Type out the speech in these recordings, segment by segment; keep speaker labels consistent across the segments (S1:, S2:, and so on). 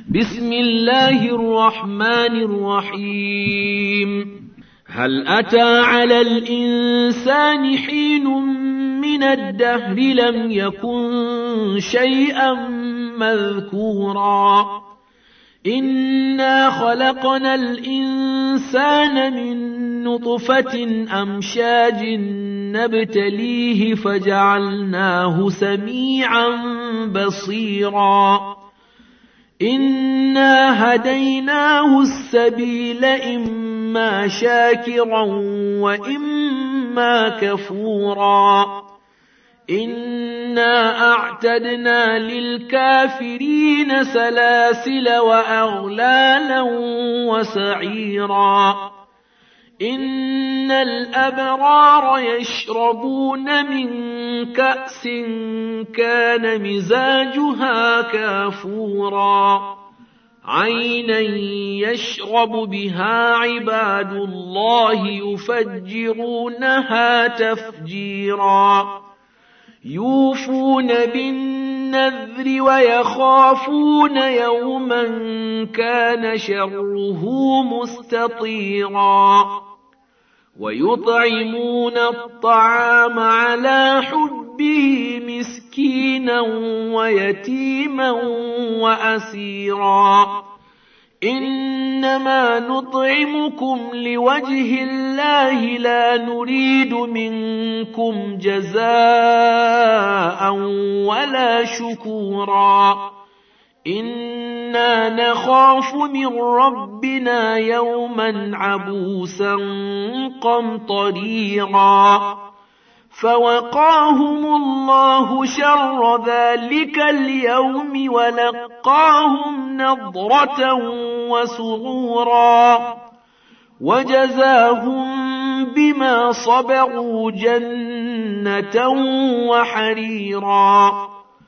S1: بسم الله الرحمن الرحيم هل أتى على الإنسان حين من الدهر لم يكن شيئا مذكورا إنا خلقنا الإنسان من نطفة أمشاج نبتليه فجعلناه سميعا بصيرا إنا هديناه السبيل إما شاكرا وإما كفورا إنا أعتدنا للكافرين سلاسل وأغلالا وسعيرا إن الأبرار يشربون من كأس كان مزاجها كافورا عينا يشرب بها عباد الله يفجرونها تفجيرا يوفون بالنذر ويخافون يوما كان شره مستطيرا ويطعمون الطعام على حبه مسكينا ويتيما وأسيرا إنما نطعمكم لوجه الله لا نريد منكم جزاء ولا شكورا إنا نخاف من ربنا يوما عبوسا قمطريرا فوقاهم الله شر ذلك اليوم ولقاهم نضرة وسرورا وجزاهم بما صبروا جنة وحريرا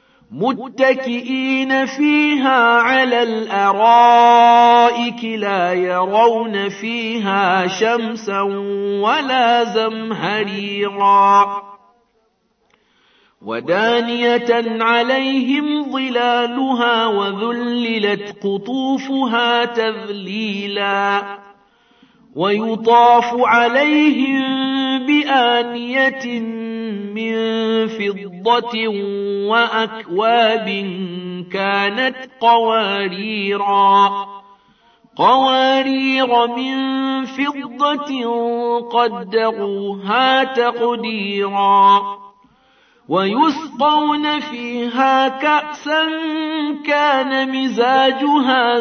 S1: متكئين فيها على الأرائك لا يرون فيها شمسا ولا زمهريرا ودانية عليهم ظلالها وذللت قطوفها تذليلا ويطاف عليهم بآنية من فضة وأكواب كانت قوارير من فضة قدروها تقديرا ويسقون فيها كأسا كان مزاجها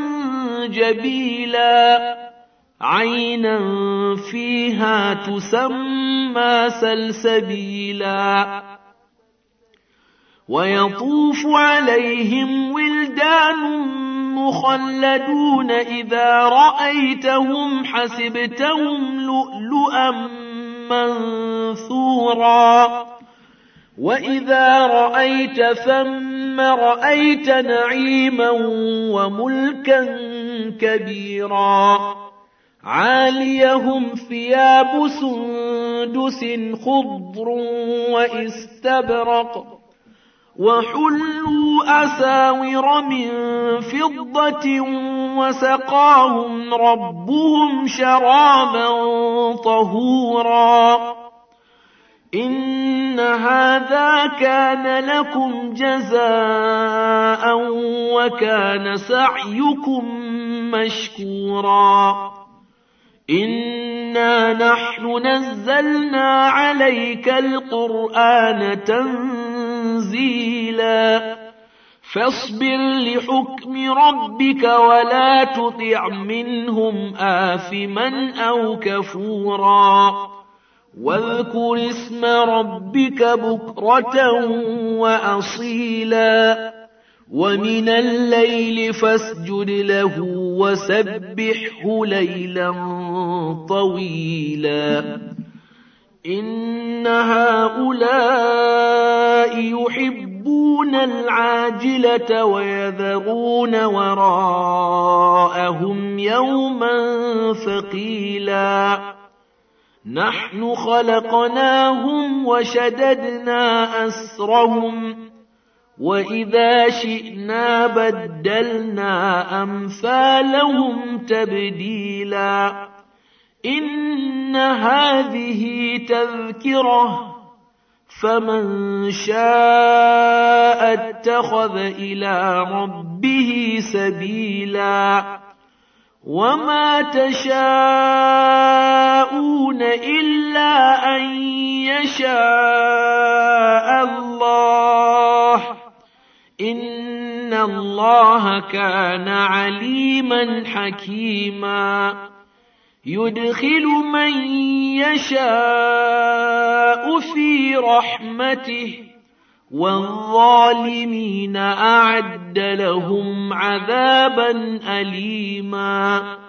S1: زنجبيلا عينا فيها تسمى سلسبيلا ويطوف عليهم ولدان مخلدون إذا رأيتهم حسبتهم لؤلؤا منثورا وإذا رأيت ثم رأيت نعيما وملكا كبيرا عاليهم ثياب سندس خضر واستبرق وحلوا أساور من فضة وسقاهم ربهم شرابا طهورا إن هذا كان لكم جزاء وكان سعيكم مشكورا إنا نحن نزلنا عليك القرآن تنزيلا فاصبر لحكم ربك ولا تطع منهم آثما أو كفورا واذكر اسم ربك بكرة وأصيلا ومن الليل فاسجد له وسبحه ليلا طويلا إن هؤلاء يحبون العاجلة ويذرون وراءهم يوما ثقيلا نحن خلقناهم وشددنا أسرهم وإذا شئنا بدلنا أمثالهم تبديلا إن هذه تذكرة فمن شاء اتخذ إلى ربه سبيلا وما تشاءون إلا أن يشاء الله إن الله كان عليما حكيما يدخل من يشاء في رحمته والظالمين أعد لهم عذابا أليما